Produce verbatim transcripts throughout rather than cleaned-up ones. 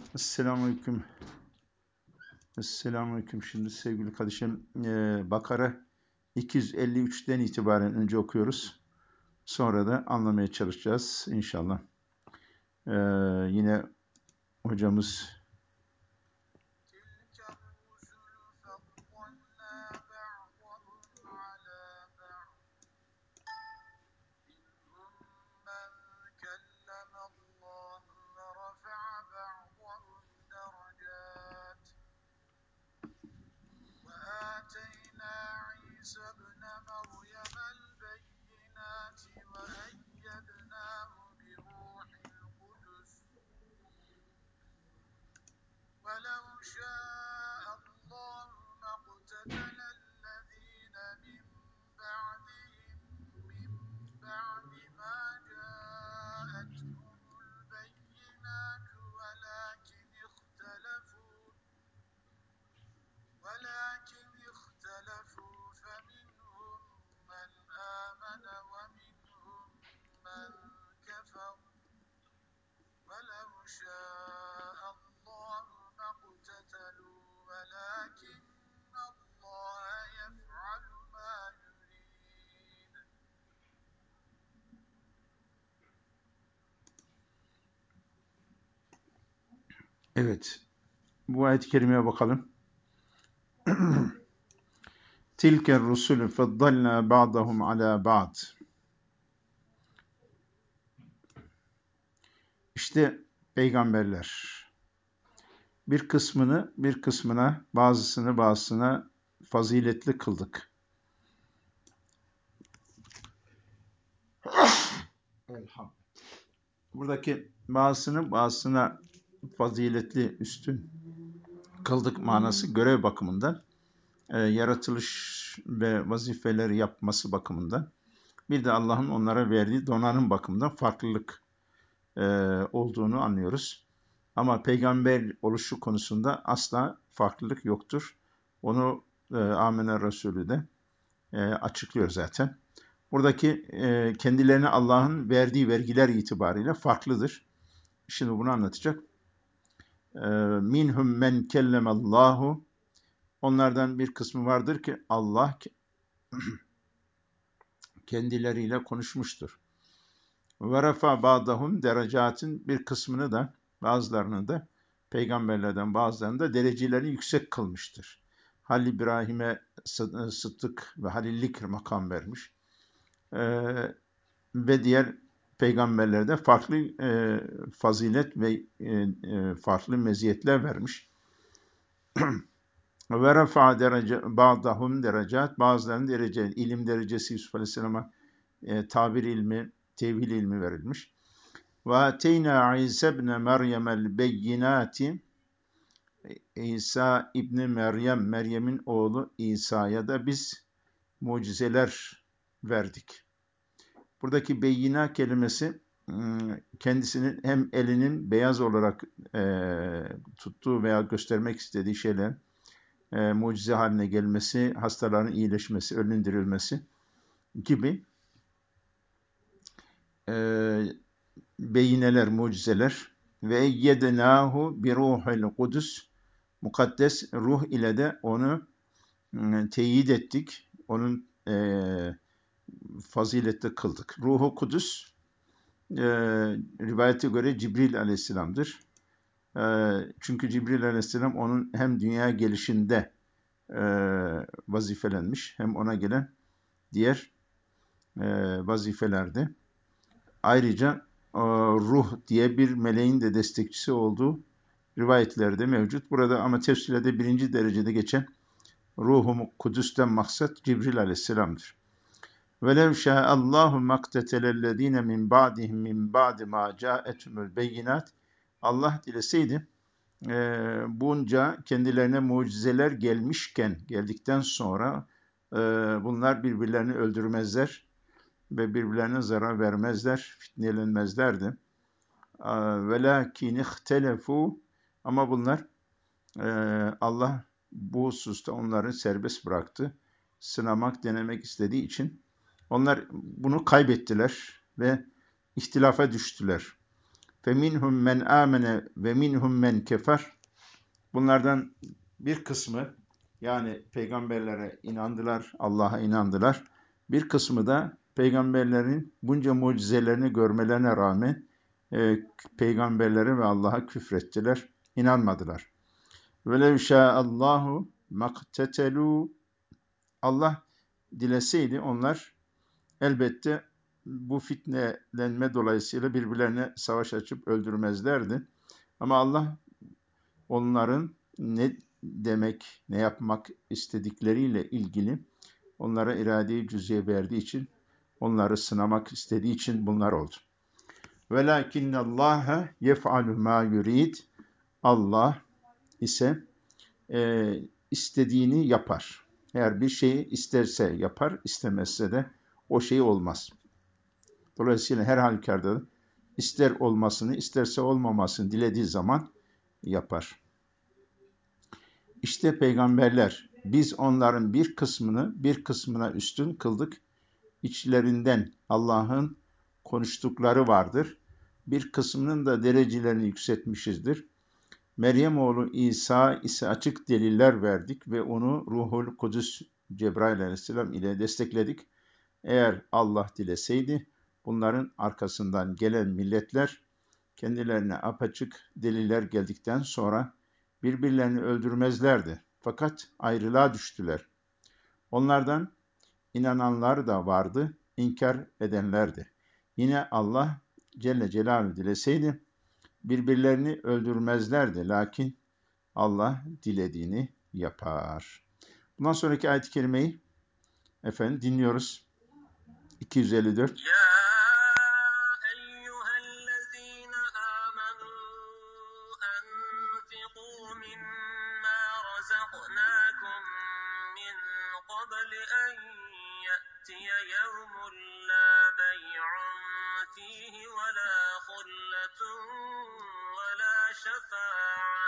Selamünaleyküm. Selamünaleyküm. Şimdi sevgili kardeşim, e, Bakara iki yüz elli üçten itibaren önce okuyoruz. Sonra da anlamaya çalışacağız inşallah. E, yine hocamız evet, bu ayet-i kerimeye bakalım. Tilke rusulü feddalna ba'dahum ala ba'd. İşte peygamberler. Bir kısmını bir kısmına, bazısını bazısına faziletli kıldık. Elhamdülillah. Buradaki bazısını bazısına faziletli, üstün kıldık manası görev bakımından, e, yaratılış ve vazifeleri yapması bakımından, bir de Allah'ın onlara verdiği donanım bakımından farklılık e, olduğunu anlıyoruz. Ama peygamber oluşu konusunda asla farklılık yoktur. Onu e, Âmene Resulü de e, açıklıyor zaten. Buradaki e, kendilerine Allah'ın verdiği vergiler itibariyle farklıdır. Şimdi bunu anlatacak. E, minhum men kellemallahu. Onlardan bir kısmı vardır ki Allah kendileriyle konuşmuştur. Ve refa ba'dahum derecatin, bir kısmını da, bazılarını da, peygamberlerden bazılarını da derecelerini yüksek kılmıştır. Halil İbrahim'e sıddık ve halillik makam vermiş. Ee, ve diğer peygamberlerde farklı e, fazilet ve e, e, farklı meziyetler vermiş. Ve refa derece ba'dahum derecat, bazılarının derece, ilim derecesi Yusuf Aleyhisselam'a e, tabir ilmi, tevhid ilmi verilmiş. Ve ateyna İsa ibn Meryem'el beyinati, İsa İbni Meryem, Meryem'in oğlu İsa'ya da biz mucizeler verdik. Buradaki beyina kelimesi kendisinin hem elinin beyaz olarak e, tuttuğu veya göstermek istediği şeyler e, mucize haline gelmesi, hastaların iyileşmesi, ölünün dirilmesi gibi e, beyineler, mucizeler ve yednahu bi ruhil kudüs, mukaddes ruh ile de onu e, teyit ettik, onun e, faziletli kıldık. Ruhu Kudüs e, rivayete göre Cibril aleyhisselamdır. E, çünkü Cibril aleyhisselam onun hem dünya gelişinde e, vazifelenmiş, hem ona gelen diğer e, vazifelerde. Ayrıca e, ruh diye bir meleğin de destekçisi olduğu rivayetlerde mevcut. Burada ama tefsirde birinci derecede geçen Ruh-u Kudüs'ten maksat Cibril aleyhisselamdır. وَلَوْ شَاءَ اللّٰهُ مَقْتَتَلَ الَّذ۪ينَ مِنْ بَعْدِهِمْ مِنْ بَعْدِ مَا جَاءَتْهُمُ الْبَيِّنَاتِ. Allah dileseydi e, bunca kendilerine mucizeler gelmişken, geldikten sonra e, bunlar birbirlerini öldürmezler ve birbirlerine zarar vermezler, fitnelenmezlerdi. وَلَكِنْ اِخْتَلَفُوا. Ama bunlar e, Allah bu hususta onları serbest bıraktı. Sınamak, denemek istediği için onlar bunu kaybettiler ve ihtilafa düştüler. فَمِنْهُمْ مَنْ آمَنَ وَمِنْهُمْ مَنْ كَفَرْ. Bunlardan bir kısmı yani peygamberlere inandılar, Allah'a inandılar. Bir kısmı da peygamberlerin bunca mucizelerini görmelerine rağmen e, peygamberlere ve Allah'a küfrettiler, inanmadılar. وَلَوْ شَاءَ اللّٰهُ مَقْتَتَلُوا. Allah dileseydi onlar elbette bu fitnelenme dolayısıyla birbirlerine savaş açıp öldürmezlerdi. Ama Allah onların ne demek, ne yapmak istedikleriyle ilgili onlara irade-i cüz'iye verdiği için, onları sınamak istediği için bunlar oldu. وَلَاكِنَّ اللّٰهَ يَفْعَلُ مَا يُرِيدُ. Allah ise e, istediğini yapar. Eğer bir şeyi isterse yapar, istemezse de o şey olmaz. Dolayısıyla her halükarda ister olmasını, isterse olmamasını dilediği zaman yapar. İşte peygamberler, biz onların bir kısmını bir kısmına üstün kıldık. İçlerinden Allah'ın konuştukları vardır. Bir kısmının da derecelerini yükseltmişizdir. Meryem oğlu İsa ise açık deliller verdik ve onu Ruhul Kudüs Cebrail aleyhisselam ile destekledik. Eğer Allah dileseydi bunların arkasından gelen milletler kendilerine apaçık deliller geldikten sonra birbirlerini öldürmezlerdi. Fakat ayrılığa düştüler. Onlardan inananlar da vardı, inkar edenlerdi. Yine Allah Celle Celaluhu dileseydi birbirlerini öldürmezlerdi. Lakin Allah dilediğini yapar. Bundan sonraki ayet-i kerimeyi efendim dinliyoruz. iki yüz elli dört. Ya eyyühellezine amenu enfiqû mimma razaknâkum min qabli en ye'tiye yevmun la bey'un fihi ve la hulletun ve la şefâ'a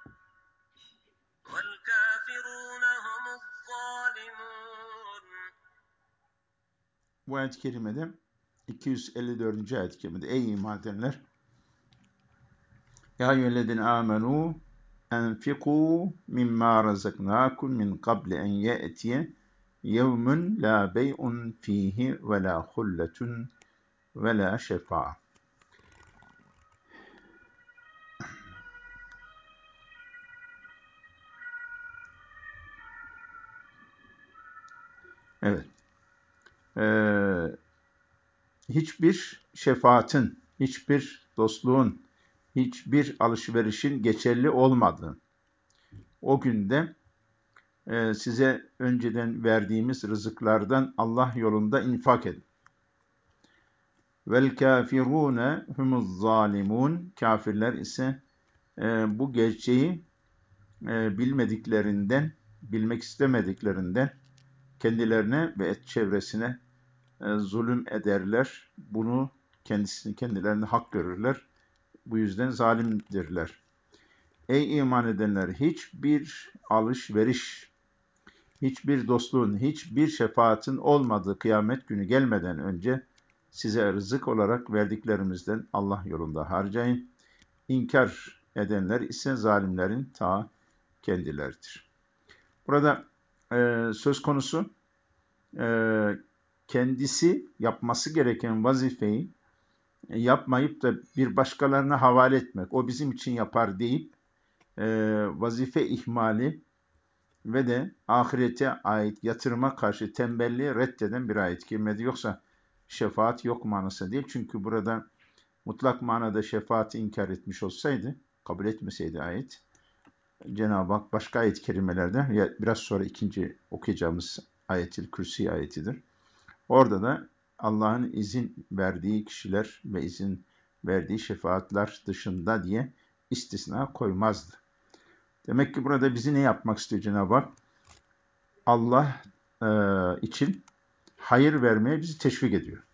vel kâfirûne humuzzâlimûn. Bu ayet-i kerimede iki yüz elli dördüncü ayet-i kerimede ey iman edenler ya eyyühellezine amenu enfiqû mimma razaknâkum min qabli en ye'tiye yevmun la bey'un fihi ve la hulletun ve la şefa'a. Evet. Ee, hiçbir şefaatin, hiçbir dostluğun, hiçbir alışverişin geçerli olmadığı o günde e, size önceden verdiğimiz rızıklardan Allah yolunda infak edin. Vel kafirune humuz zalimun. Kafirler ise e, bu gerçeği e, bilmediklerinden, bilmek istemediklerinden kendilerine ve çevresine e, zulüm ederler. Bunu kendisini kendilerine hak görürler. Bu yüzden zalimdirler. Ey iman edenler, hiçbir alışveriş, hiçbir dostluğun, hiçbir şefaatin olmadığı kıyamet günü gelmeden önce size rızık olarak verdiklerimizden Allah yolunda harcayın. İnkar edenler ise zalimlerin ta kendileridir. Burada e, söz konusu e, kendisi yapması gereken vazifeyi yapmayıp da bir başkalarına havale etmek, o bizim için yapar deyip e, vazife ihmali ve de ahirete ait yatırıma karşı tembelliği reddeden bir ayet kerimedi. Yoksa şefaat yok manası değil. Çünkü burada mutlak manada şefaati inkar etmiş olsaydı, kabul etmeseydi ayet, Cenab-ı Hak başka ayet kerimelerde, biraz sonra ikinci okuyacağımız Ayet-i Kürsi ayetidir. Orada da Allah'ın izin verdiği kişiler ve izin verdiği şefaatler dışında diye istisna koymazdı. Demek ki burada bizi ne yapmak istiyor Cenab-ı Hak? Allah e, için hayır vermeye bizi teşvik ediyor.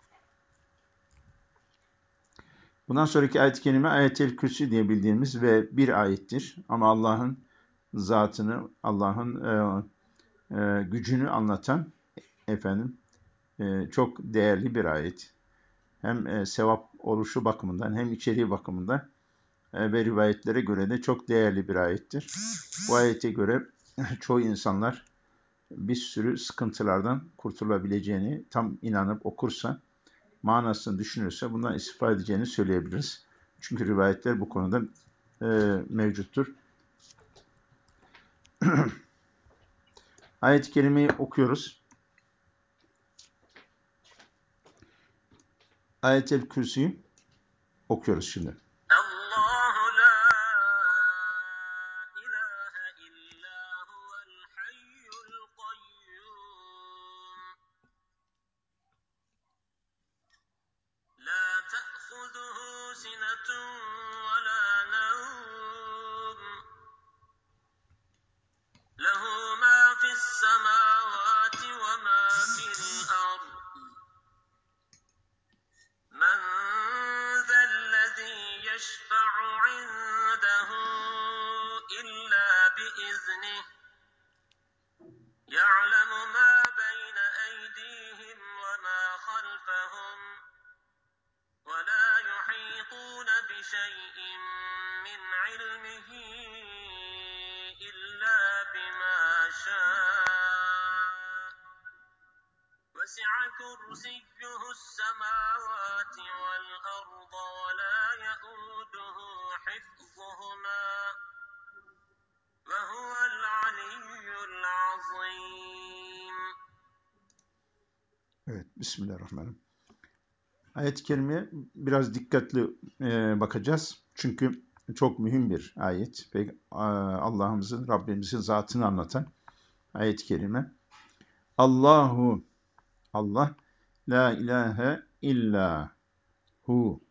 Bundan sonraki ayet-i kerime Ayet-el Kürsi diye bildiğimiz ve bir ayettir. Ama Allah'ın zatını, Allah'ın e, e, gücünü anlatan efendim e, çok değerli bir ayet. hem e, sevap oluşu bakımından hem içeriği bakımından e, ve rivayetlere göre de çok değerli bir ayettir. Bu ayete göre çoğu insanlar bir sürü sıkıntılardan kurtulabileceğini tam inanıp okursa, manasını düşünürse bundan istifade edeceğini söyleyebiliriz. Çünkü rivayetler bu konuda e, mevcuttur. Ayet-i Kerime'yi okuyoruz. Ayet-el Kürsi'yi okuyoruz şimdi. Allahu la ilahe illa huvel hayyul kayyum la ta'khuzuhu sinetun ve la nevm lehu ma fis semavati ve ma fil ard من ذا الذي يشفع عنده إلا بإذنه يعلم ما بين أيديهم وما خلفهم ولا يحيطون بشيء من علمه إلا بما شاء وسع كرسيه السماوات والأرض ولا يئوده حفظهما وهو العلي العظيم. Evet, Bismillahirrahmanirrahim. Ayet-i Kerime'ye biraz dikkatli e, bakacağız. Çünkü çok mühim bir ayet. Ve Allah'ımızın, Rabbimizin zatını anlatan ayet-i kerime. Allahu, Allah, la ilahe illa hu.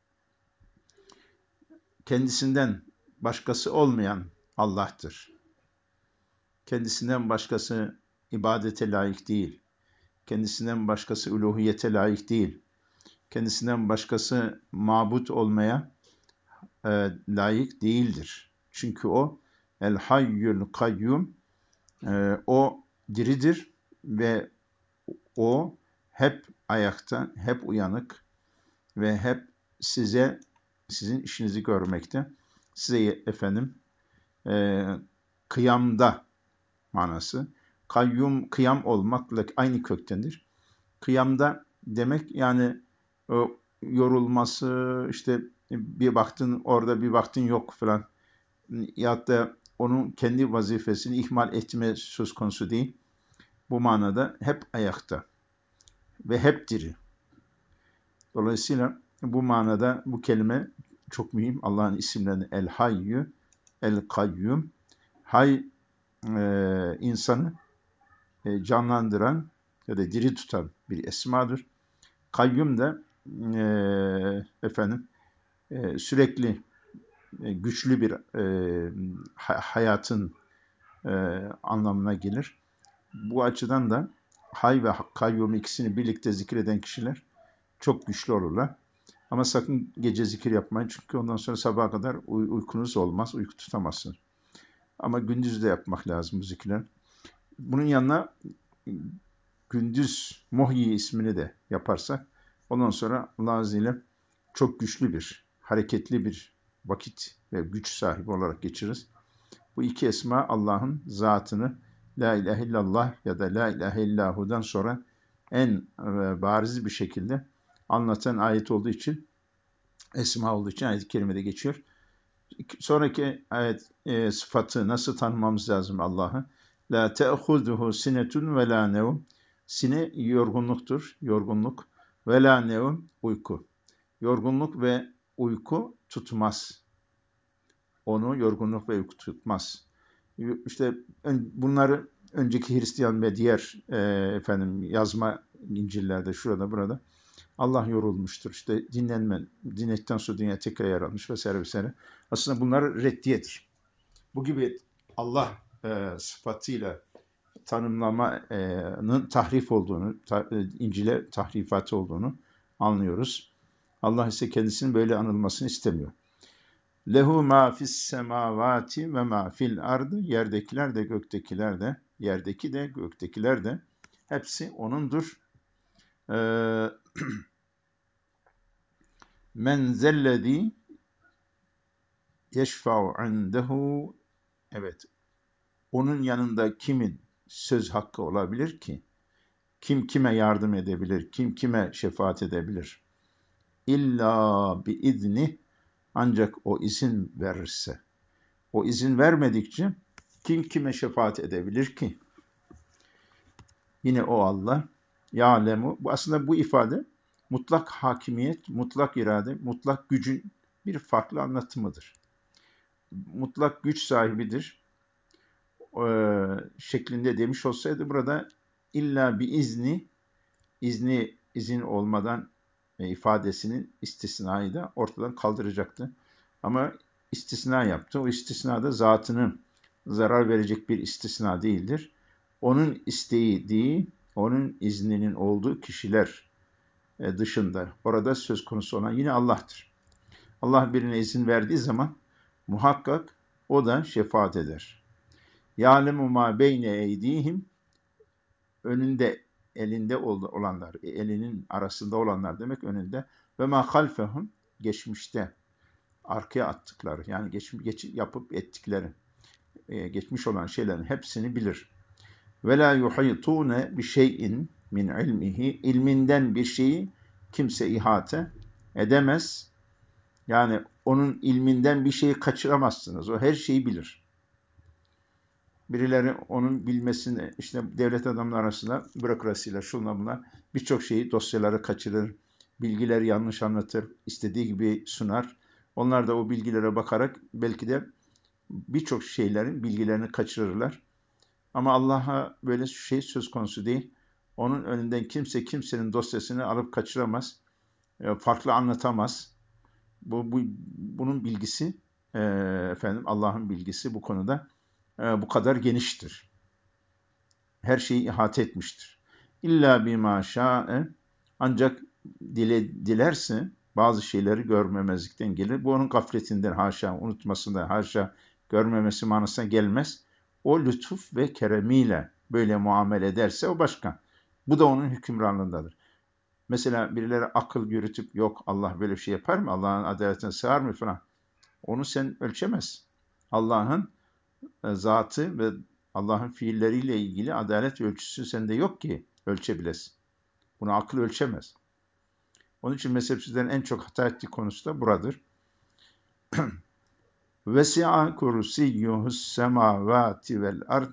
Kendisinden başkası olmayan Allah'tır. Kendisinden başkası ibadete layık değil. Kendisinden başkası uluhiyete layık değil. Kendisinden başkası mabut olmaya e, layık değildir. Çünkü o el hayyul kayyum, e, o diridir ve o hep ayakta, hep uyanık ve hep size, sizin işinizi görmekte. Size efendim e, kıyamda manası. Kayyum, kıyam olmakla aynı köktendir. Kıyamda demek yani o yorulması, işte bir baktın orada bir baktın yok falan. Ya da onun kendi vazifesini ihmal etme söz konusu değil. Bu manada hep ayakta ve hep diri. Dolayısıyla bu manada bu kelime çok mühim. Allah'ın isimlerini El Hayyu, El Kayyum. Hay e, insanı e, canlandıran ya da diri tutan bir esmadır. Kayyum da e, efendim e, sürekli e, güçlü bir e, hayatın e, anlamına gelir. Bu açıdan da hay ve kayyum ikisini birlikte zikreden kişiler çok güçlü olurlar. Ama sakın gece zikir yapmayın çünkü ondan sonra sabaha kadar uy- uykunuz olmaz, uyku tutamazsınız. Ama gündüz de yapmak lazım bu zikirler. Bunun yanına gündüz Muhyi ismini de yaparsak ondan sonra Allah Azze ve Celle çok güçlü bir, hareketli bir vakit ve güç sahibi olarak geçiririz. Bu iki esma Allah'ın zatını La ilahe illallah ya da La ilahe illahu'dan sonra en e, bariz bir şekilde anlatan ayet olduğu için, esma olduğu için ayet-i kerimede geçiyor. Sonraki ayet e, sıfatı nasıl tanımamız lazım Allah'ı? La te'huzuhu sinetun ve la nevm. Sine yorgunluktur, yorgunluk. Ve la nevm uyku. Yorgunluk ve uyku tutmaz. Onu yorgunluk ve uyku tutmaz. İşte bunları önceki Hristiyan ve diğer e, efendim yazma İncil'lerde şurada burada Allah yorulmuştur. İşte dinlenme, dinledikten sonra dünya tekrar yaratmış vesaire vesaire. Aslında bunlar reddiyedir. Bu gibi Allah e, sıfatıyla tanımlamanın tahrif olduğunu, ta, e, İncil'e tahrifatı olduğunu anlıyoruz. Allah ise kendisinin böyle anılmasını istemiyor. Lehu ma fis semavati ve ma fil ardı. Yerdekiler de göktekiler de, yerdeki de göktekiler de hepsi O'nundur. Ee, Men zellezî yeşfa'u indehu. Evet. Onun yanında kimin söz hakkı olabilir ki? Kim kime yardım edebilir? Kim kime şefaat edebilir? İlla bi izni, ancak o izin verirse. O izin vermedikçe kim kime şefaat edebilir ki? Yine o Allah. Ya'lemu. Bu aslında bu ifade mutlak hakimiyet, mutlak irade, mutlak gücün bir farklı anlatımıdır. Mutlak güç sahibidir. Ee, şeklinde demiş olsaydı burada illa bir izni, izni izin olmadan e, ifadesinin istisnayı da ortadan kaldıracaktı. Ama istisna yaptı. O istisna da zatını zarar verecek bir istisna değildir. Onun isteği değil, onun izninin olduğu kişiler e, dışında orada söz konusu olan yine Allah'tır. Allah birine izin verdiği zaman muhakkak o da şefaat eder. Ya'lemu ma beyne eydihim, önünde, elinde olanlar, elinin arasında olanlar demek önünde. Ve ma halfehum, geçmişte, arkaya attıkları, yani geç, geç, yapıp ettikleri, e, geçmiş olan şeylerin hepsini bilir. Ve la yuhitune bi şeyin min ilmihi, ilminden bir şeyi kimse ihate edemez. Yani onun ilminden bir şeyi kaçıramazsınız. O her şeyi bilir. Birileri onun bilmesini, işte devlet adamları arasında bürokrasiyle şunla bunlar birçok şeyi, dosyaları kaçırır, bilgileri yanlış anlatır, istediği gibi sunar. Onlar da o bilgilere bakarak belki de birçok şeylerin bilgilerini kaçırırlar. Ama Allah'a böyle şey söz konusu değil. Onun önünden kimse kimsenin dosyasını alıp kaçıramaz, farklı anlatamaz. Bu, bu bunun bilgisi, e, efendim Allah'ın bilgisi bu konuda e, bu kadar geniştir. Her şeyi ihate etmiştir. İlla bima şa'e, ancak dile, dilerse bazı şeyleri görmemezlikten gelir. Bu onun gafletinden, haşa, unutmasından, haşa, görmemesi manasına gelmez. O lütuf ve keremiyle böyle muamele ederse o başka. Bu da onun hükümranlığındadır. Mesela birileri akıl yürütüp yok Allah böyle bir şey yapar mı? Allah'ın adaletine sığar mı falan. Onu sen ölçemezsin. Allah'ın e, zatı ve Allah'ın fiilleriyle ilgili adalet ölçüsü sende yok ki ölçebilesin. Bunu akıl ölçemez. Onun için mezhepsizlerin en çok hata ettiği konusu da buradır. Vesi'a kursiyyuhus semavati vel ard.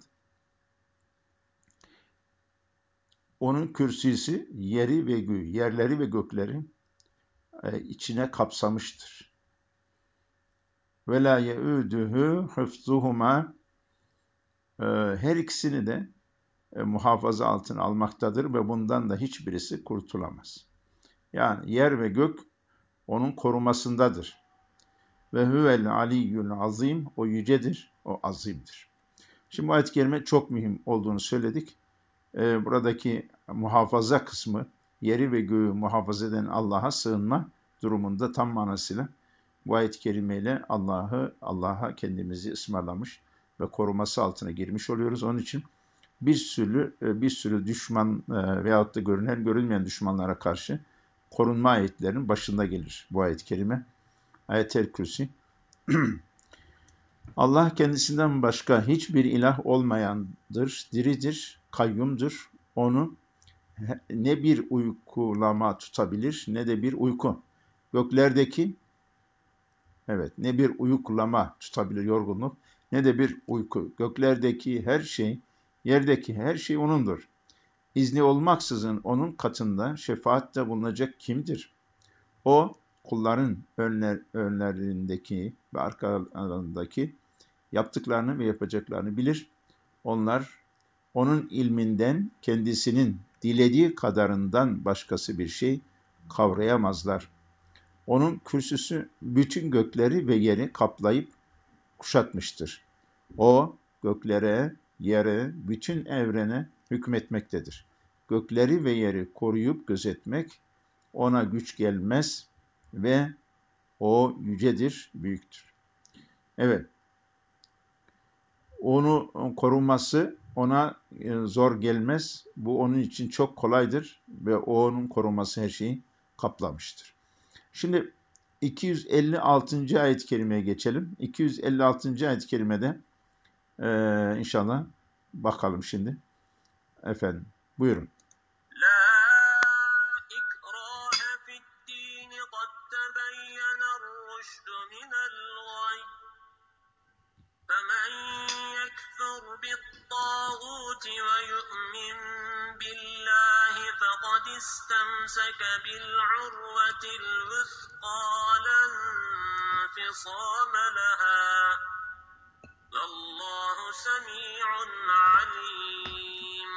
Onun kürsüsü yeri ve gö yerleri ve gökleri e, içine kapsamıştır. Ve la ye'uduhu hıfzuhuma, e, her ikisini de e, muhafaza altına almaktadır ve bundan da hiçbirisi kurtulamaz. Yani yer ve gök onun korumasındadır. Ve huvel aliyyul azim, o yücedir, o azimdir. Şimdi bu ayet-i kerime çok mühim olduğunu söyledik. Ee, buradaki muhafaza kısmı, yeri ve göğü muhafaza eden Allah'a sığınma durumunda tam manasıyla bu ayet-i kerimeyle Allah'ı, Allah'a kendimizi ısmarlamış ve koruması altına girmiş oluyoruz. Onun için bir sürü bir sürü düşman e, veyahut da görünen görünmeyen düşmanlara karşı korunma ayetlerinin başında gelir bu ayet-i kerime. Ayet-el Kürsi. Allah kendisinden başka hiçbir ilah olmayandır, diridir, kayyumdur. Onu ne bir uykulama tutabilir ne de bir uyku. Göklerdeki, evet, ne bir uykulama tutabilir yorgunluk ne de bir uyku. Göklerdeki her şey, yerdeki her şey O'nundur. İzni olmaksızın O'nun katında şefaatte bulunacak kimdir? O, kulların önler, önlerindeki ve arkalarındaki yaptıklarını ve yapacaklarını bilir. Onlar onun ilminden kendisinin dilediği kadarından başkası bir şey kavrayamazlar. Onun kürsüsü bütün gökleri ve yeri kaplayıp kuşatmıştır. O göklere, yere, bütün evrene hükmetmektedir. Gökleri ve yeri koruyup gözetmek ona güç gelmez ve o yücedir, büyüktür. Evet, onu korunması ona zor gelmez. Bu onun için çok kolaydır ve onun korunması her şeyi kaplamıştır. Şimdi iki yüz elli altıncı ayet-i kerimeye geçelim. iki yüz elli altıncı ayet-i kerimede e, inşallah bakalım şimdi. Efendim buyurun. لا إكراه في الدين قد تبين الرشد من الغي فمن يكفر بالطاغوت ويؤمن بالله فقد استمسك بالعروة الوثقى لا انفصام لها والله سميع عليم.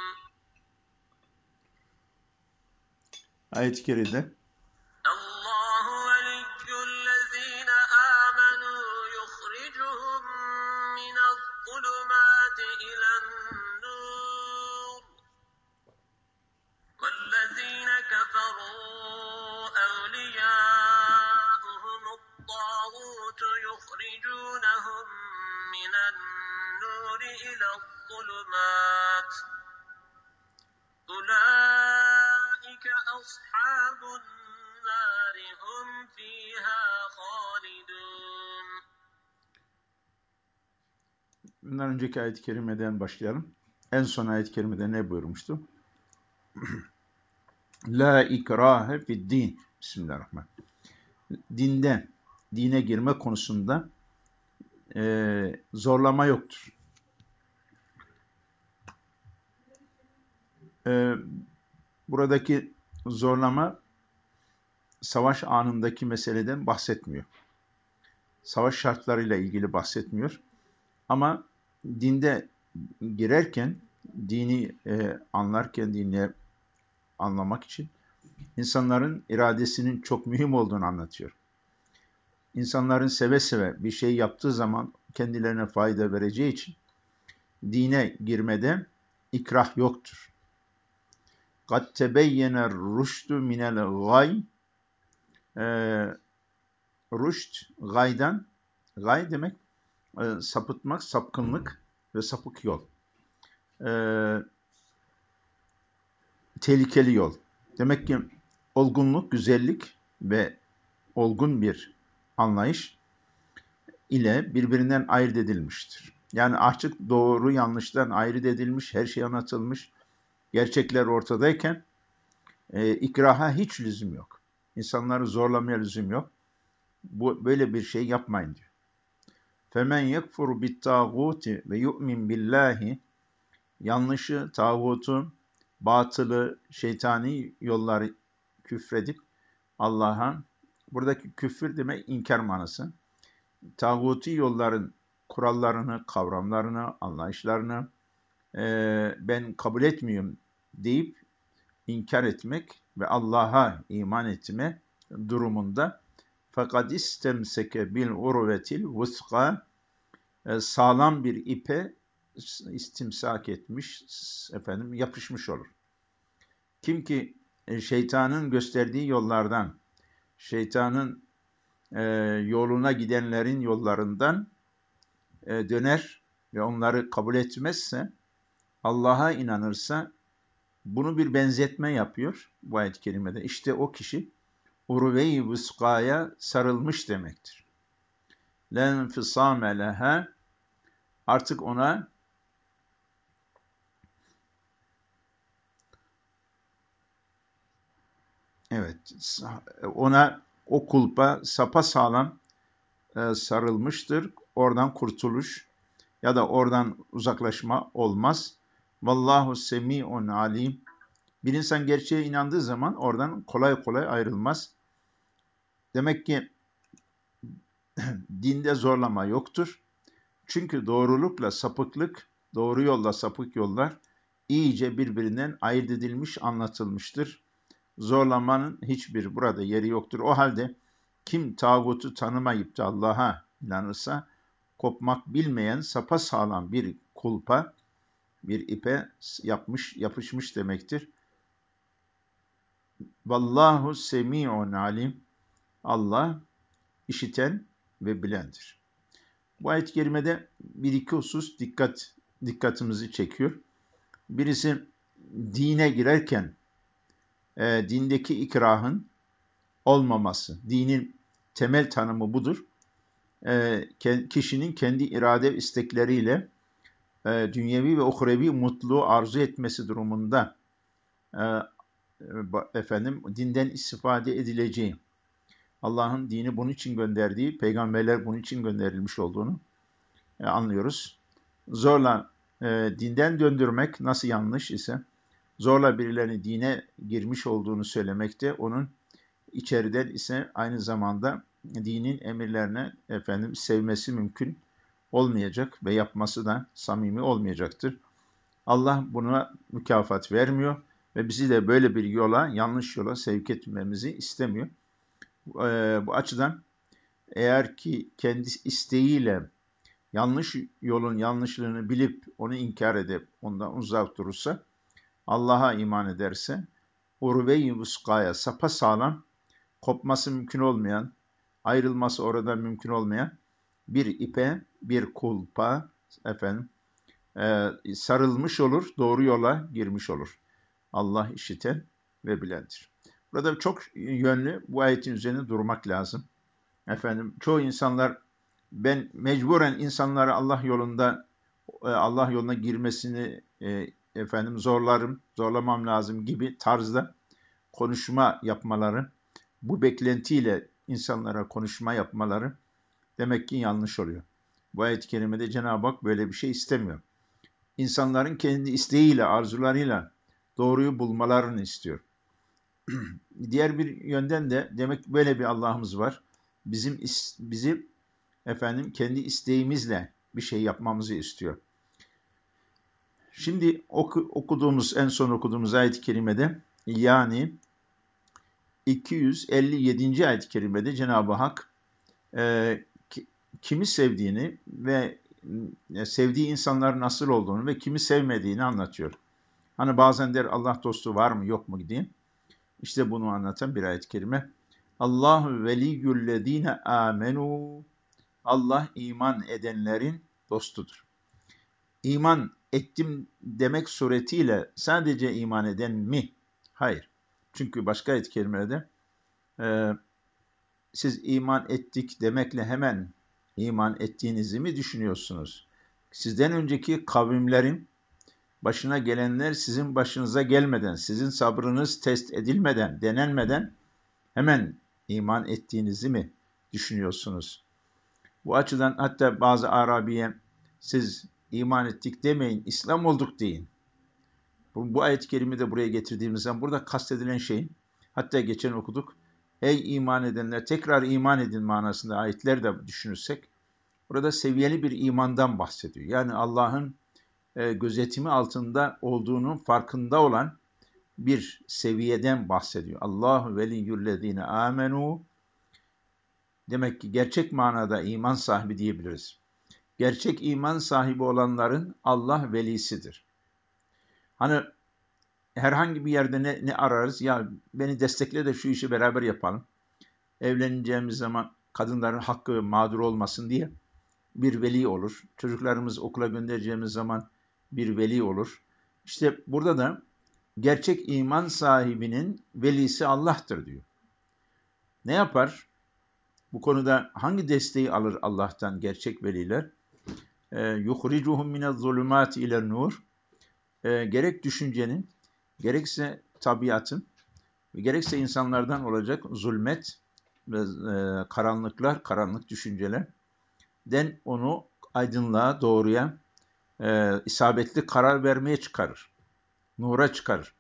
Ayet-i kerimede الله ولي الذين آمنوا يخرجهم من الظلمات إلى النور والذين كفروا أولياؤهم الطاغوت يخرجونهم من النور إلى الظلمات أولئك أصحاب النار هم فيها خالدون. bundan önceki ayet-i kerimeden başlayalım. En son ayet-i kerimede ne buyurmuştu? La ikrahe fid din. Bismillahirrahmanirrahim. Dinde, dine girme konusunda e, zorlama yoktur. E, buradaki zorlama savaş anındaki meseleden bahsetmiyor. Savaş şartlarıyla ilgili bahsetmiyor. Ama dinde girerken, dini e, anlarken, dini anlamak için insanların iradesinin çok mühim olduğunu anlatıyor. İnsanların seve seve bir şey yaptığı zaman kendilerine fayda vereceği için dine girmede ikrah yoktur. قَدْ تَبَيَّنَ الرُّشْدُ مِنَ الْغَيْ Rüşd, gaydan, gay demek e, sapıtmak, sapkınlık ve sapık yol. E, tehlikeli yol. Demek ki olgunluk, güzellik ve olgun bir anlayış ile birbirinden ayırt edilmiştir. Yani açık doğru yanlıştan ayırt edilmiş, her şey anlatılmış, gerçekler ortadayken e, ikraha hiç lüzum yok. İnsanları zorlamaya lüzum yok. Bu böyle bir şey yapmayın diyor. Femen yekfuru bit tağuti ve yu'min billahi, yanlışı, tağutu, batılı, şeytani yolları küfredip Allah'a, buradaki küfür demek inkar manası. Tağuti yolların kurallarını, kavramlarını, anlayışlarını e, ben kabul etmiyorum deyip inkar etmek ve Allah'a iman etme durumunda fakat istemseke bil urvetil vuska, sağlam bir ipe istimsak etmiş, efendim yapışmış olur. Kim ki şeytanın gösterdiği yollardan, şeytanın e, yoluna gidenlerin yollarından e, döner ve onları kabul etmezse, Allah'a inanırsa, bunu bir benzetme yapıyor bu ayet-i kerimede. İşte o kişi urve-i vuskaya sarılmış demektir. Len fisame leha, artık ona evet ona o kulpa sapasağlam e, sarılmıştır. Oradan kurtuluş ya da oradan uzaklaşma olmaz. Vallahu semi'un alim. Bir insan gerçeğe inandığı zaman oradan kolay kolay ayrılmaz. Demek ki dinde zorlama yoktur. Çünkü doğrulukla sapıklık, doğru yolla sapık yollar iyice birbirinden ayırt edilmiş, anlatılmıştır. Zorlamanın hiçbir burada yeri yoktur. O halde kim tağutu tanımayıp da Allah'a inanırsa, kopmak bilmeyen sapasağlam bir kulpa, bir ipe yapmış, yapışmış demektir. Vallahu semi'un alim. Allah işiten ve bilendir. Bu ayet-i kerimede bir iki husus dikkat dikkatimizi çekiyor. Birisi dine girerken e, dindeki ikrahın olmaması, dinin temel tanımı budur. E, kişinin kendi irade istekleriyle e, dünyevi ve uhrevi mutluluğu arzu etmesi durumunda e, efendim dinden istifade edileceği, Allah'ın dini bunun için gönderdiği, peygamberler bunun için gönderilmiş olduğunu e, anlıyoruz. Zorla e, dinden döndürmek nasıl yanlış ise, zorla birilerini dine girmiş olduğunu söylemek de onun içeriden ise aynı zamanda dinin emirlerine efendim sevmesi mümkün olmayacak ve yapması da samimi olmayacaktır. Allah buna mükafat vermiyor ve bizi de böyle bir yola, yanlış yola sevk etmemizi istemiyor. Ee, bu açıdan eğer ki kendi isteğiyle yanlış yolun yanlışlığını bilip onu inkar edip ondan uzak durursa, Allah'a iman ederse, urve-i vuskaya sapasağlam, kopması mümkün olmayan, ayrılması orada mümkün olmayan bir ipe, bir kulpa efendim e, sarılmış olur, doğru yola girmiş olur. Allah işiten ve bilendir. Burada çok yönlü bu ayetin üzerine durmak lazım. Efendim çoğu insanlar ben mecburen insanları Allah yolunda Allah yoluna girmesini e, efendim zorlarım, zorlamam lazım gibi tarzda konuşma yapmaları, bu beklentiyle insanlara konuşma yapmaları demek ki yanlış oluyor. Bu ayet-i kerimede Cenab-ı Hak böyle bir şey istemiyor. İnsanların kendi isteğiyle, arzularıyla doğruyu bulmalarını istiyor. Diğer bir yönden de demek böyle bir Allah'ımız var. Bizim bizi efendim kendi isteğimizle bir şey yapmamızı istiyor. Şimdi oku, okuduğumuz en son okuduğumuz ayet-i kerimede yani iki yüz elli yedinci ayet-i kerimede Cenab-ı Hak e, kimi sevdiğini ve e, sevdiği insanların nasıl olduğunu ve kimi sevmediğini anlatıyor. Hani bazen der Allah dostu var mı yok mu diye. İşte bunu anlatan bir ayet-i kerime. Allahu veliyyullezine amenu. Allah iman edenlerin dostudur. İman ettim demek suretiyle sadece iman eden mi? Hayır. Çünkü başka ayet-i kerimelerde e, siz iman ettik demekle hemen iman ettiğinizi mi düşünüyorsunuz? Sizden önceki kavimlerin başına gelenler sizin başınıza gelmeden, sizin sabrınız test edilmeden, denenmeden hemen iman ettiğinizi mi düşünüyorsunuz? Bu açıdan hatta bazı Arabiye siz iman ettik demeyin, İslam olduk deyin. Bu, bu ayet-i kerimeyi de buraya getirdiğimiz zaman burada kastedilen şeyin, hatta geçen okuduk, ey iman edenler tekrar iman edin manasında ayetler de düşünürsek, burada seviyeli bir imandan bahsediyor. Yani Allah'ın e, gözetimi altında olduğunun farkında olan bir seviyeden bahsediyor. Allahu veliyyullezine amenu. Demek ki gerçek manada iman sahibi diyebiliriz. Gerçek iman sahibi olanların Allah velisidir. Hani herhangi bir yerde ne, ne ararız? Ya beni destekle de şu işi beraber yapalım. Evleneceğimiz zaman kadınların hakkı mağdur olmasın diye bir veli olur. Çocuklarımız okula göndereceğimiz zaman bir veli olur. İşte burada da gerçek iman sahibinin velisi Allah'tır diyor. Ne yapar? Bu konuda hangi desteği alır Allah'tan gerçek veliler? yuhricuhum minez zulumati ile nur. Gerek düşüncenin, gerekse tabiatın, gerekse insanlardan olacak zulmet ve e, karanlıklar, karanlık düşüncelerden onu aydınlığa, doğruya, e, isabetli karar vermeye çıkarır. Nura çıkarır.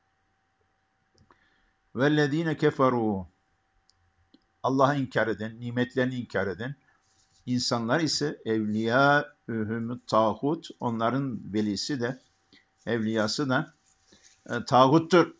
وَالَّذ۪ينَ كَفَرُوا Allah'ı inkar eden, nimetlerini inkar eden insanlar ise evliya ühümü tağut, onların velisi de, evliyası da e, tağuttur.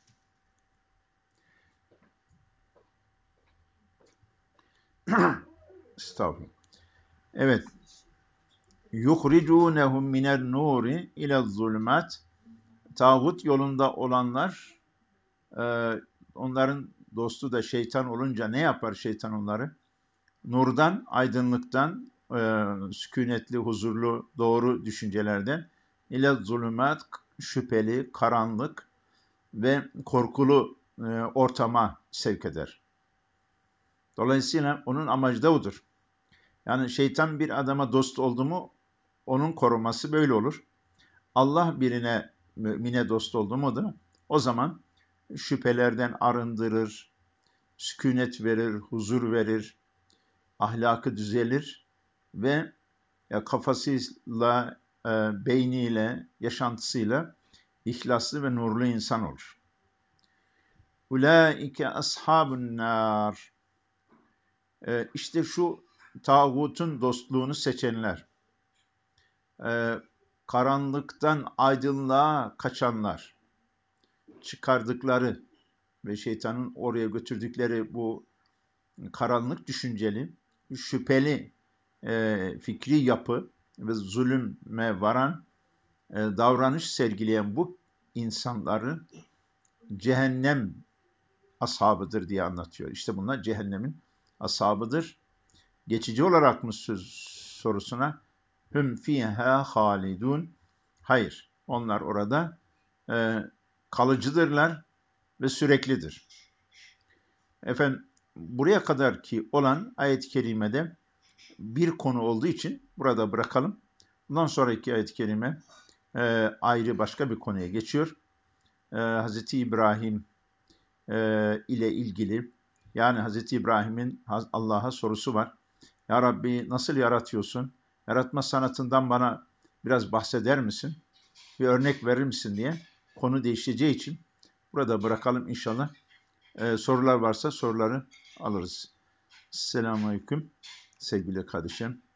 Estağfurullah. Evet. yuhricûnehum minen nûri ile zulümat. Tağut yolunda olanlar, e, onların dostu da şeytan olunca ne yapar şeytan onları? Nurdan, aydınlıktan, e, sükunetli, huzurlu, doğru düşüncelerden ile zulümat, şüpheli, karanlık ve korkulu e, ortama sevk eder. Dolayısıyla onun amacı da odur. Yani şeytan bir adama dost oldu mu onun koruması böyle olur. Allah birine, mümine dost oldu mu da o zaman şüphelerden arındırır, sükunet verir, huzur verir, ahlakı düzelir ve kafasıyla, e, beyniyle, yaşantısıyla ihlaslı ve nurlu insan olur. Ulaike ashabun nar. E, işte şu tağutun dostluğunu seçenler, e, karanlıktan aydınlığa kaçanlar, çıkardıkları ve şeytanın oraya götürdükleri bu karanlık düşünceli, şüpheli e, fikri yapı ve zulüme varan e, davranış sergileyen bu insanların cehennem ashabıdır diye anlatıyor. İşte bunlar cehennemin ashabıdır. Geçici olarak mı söz sorusuna hüm fiha halidun. Hayır. Onlar orada e, kalıcıdırlar ve süreklidir. Efendim buraya kadar ki olan ayet-i kerimede bir konu olduğu için burada bırakalım. Bundan sonraki ayet-i kerime e, ayrı başka bir konuya geçiyor. E, Hazreti İbrahim e, ile ilgili, yani Hazreti İbrahim'in Allah'a sorusu var. Ya Rabbi nasıl yaratıyorsun? Yaratma sanatından bana biraz bahseder misin? Bir örnek verir misin diye konu değişeceği için burada bırakalım inşallah. Ee, sorular varsa soruları alırız. Selamünaleyküm sevgili kardeşim.